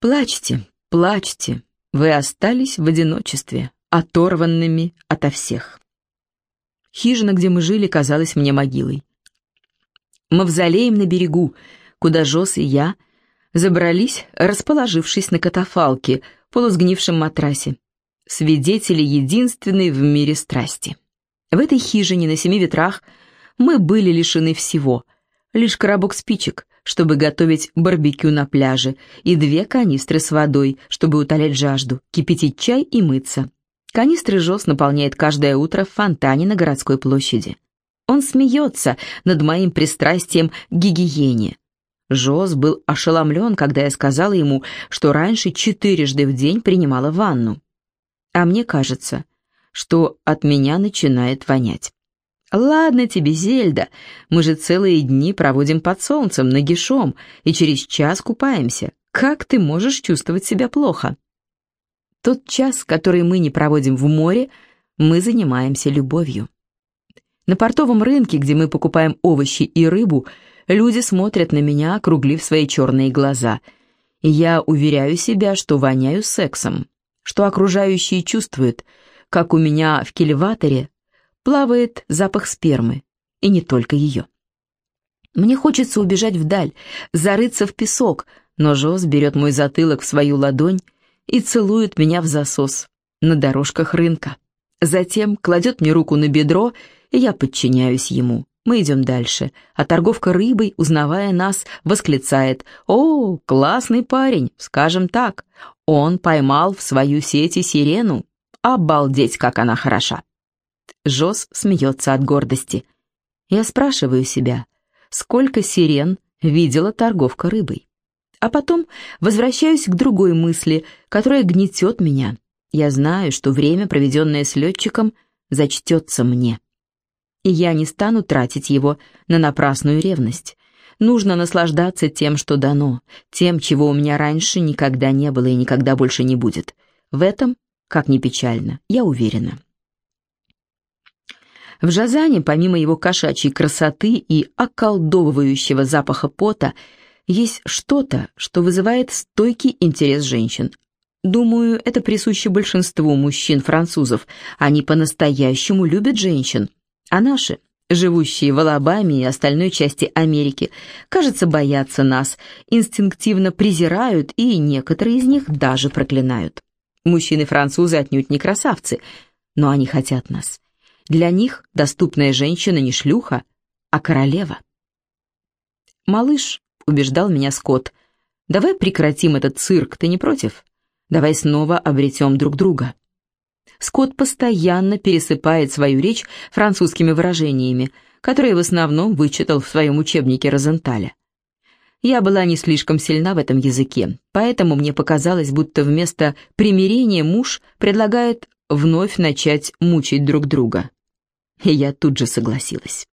Плачьте, плачьте, вы остались в одиночестве, оторванными ото всех. Хижина, где мы жили, казалась мне могилой. Мавзолеем на берегу, куда Жоз и я забрались, расположившись на катафалке, полусгнившем матрасе, свидетели единственной в мире страсти. В этой хижине на 7 ветрах мы были лишены всего, лишь коробок спичек, чтобы готовить барбекю на пляже, и 2 канистры с водой, чтобы утолять жажду, кипятить чай и мыться. Канистры Жоз наполняет каждое утро в фонтане на городской площади. Он смеется над моим пристрастием к гигиене. Жоз был ошеломлен, когда я сказала ему, что раньше 4 в день принимала ванну. А мне кажется, что от меня начинает вонять. «Ладно тебе, Зельда, мы же целые дни проводим под солнцем, нагишом, и через час купаемся. Как ты можешь чувствовать себя плохо?» Тот час, который мы не проводим в море, мы занимаемся любовью. На портовом рынке, где мы покупаем овощи и рыбу, люди смотрят на меня, округлив свои черные глаза, и я уверяю себя, что воняю сексом, что окружающие чувствуют, как у меня в кильваторе плавает запах спермы, и не только ее. Мне хочется убежать вдаль, зарыться в песок, но Жоз берет мой затылок в свою ладонь и целует меня в засос на дорожках рынка. Затем кладет мне руку на бедро, и я подчиняюсь ему. Мы идем дальше, а торговка рыбой, узнавая нас, восклицает: «О, классный парень, скажем так, он поймал в свою сеть сирену. Обалдеть, как она хороша!» Жоз смеется от гордости. Я спрашиваю себя, сколько сирен видела торговка рыбой. А потом возвращаюсь к другой мысли, которая гнетет меня. Я знаю, что время, проведенное с летчиком, зачтется мне. И я не стану тратить его на напрасную ревность. Нужно наслаждаться тем, что дано, тем, чего у меня раньше никогда не было и никогда больше не будет. В этом, как ни печально, я уверена. В Жазане, помимо его кошачьей красоты и околдовывающего запаха пота, есть что-то, что вызывает стойкий интерес женщин. Думаю, это присуще большинству мужчин-французов. Они по-настоящему любят женщин. А наши, живущие в Алабаме и остальной части Америки, кажется, боятся нас, инстинктивно презирают, и некоторые из них даже проклинают. Мужчины-французы отнюдь не красавцы, но они хотят нас. Для них доступная женщина не шлюха, а королева. «Малыш», — убеждал меня Скотт, — «давай прекратим этот цирк, ты не против? Давай снова обретем друг друга». Скотт постоянно пересыпает свою речь французскими выражениями, которые в основном вычитал в своем учебнике Розенталя. Я была не слишком сильна в этом языке, поэтому мне показалось, будто вместо примирения муж предлагает вновь начать мучить друг друга. И я тут же согласилась.